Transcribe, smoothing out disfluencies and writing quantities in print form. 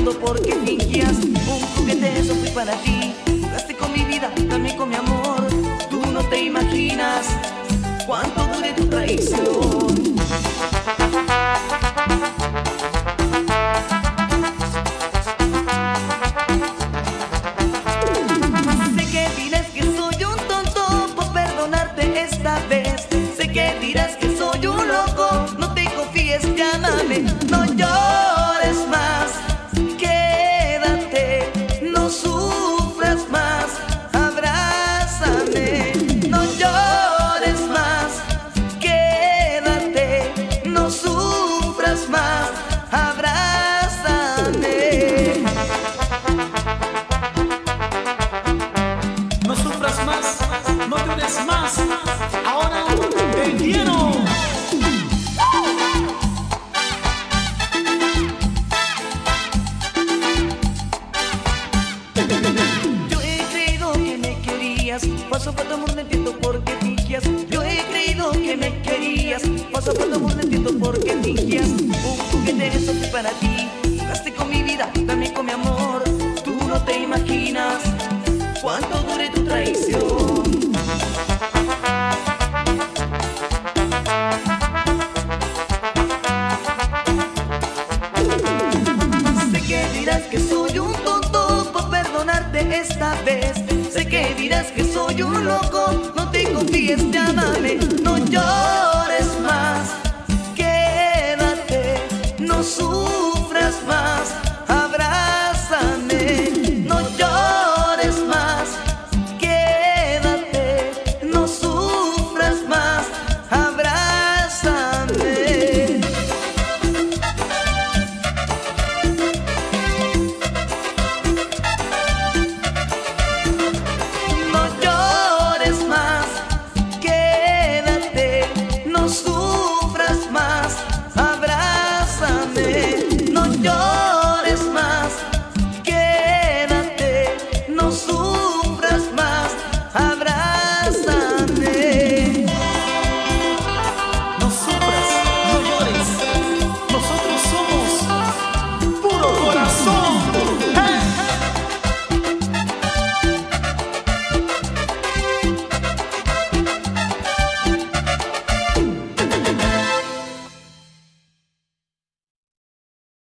entiendo por qué fingías. Un juguete, eso fui para ti. Jugaste con mi vida, también con mi amor. Tú no te imaginas cuánto dure tu traición. Sé que dirás que soy un tonto por perdonarte esta vez. Sé que dirás que soy un loco, no te confíes, llámame. No llores más, quédate, no sufras más, abrázame. No llores más, quédate, no sufras más, abrázame. No sufras más, no llores más, ahora te quiero. Yo he creído que me querías, paso a paso amor, no entiendo por qué fingías. Yo he creído que me querías, paso a paso amor, no entiendo por qué fingías. Un juguete, eso fui para ti. Jugaste con mi vida, también con mi amor. Tú no te imaginas cuánto dure tu traición. Sé que dirás que soy un tonto por perdonarte esta vez. Sé que dirás que soy un loco, no te confíes, llámame. No llores más, quédate, no sufras más, abrázame. No llores más, quédate, no sufras más, abrázame. No llores más, quédate, no sufras más, abrázame. No llores más, quédate, no sufras más.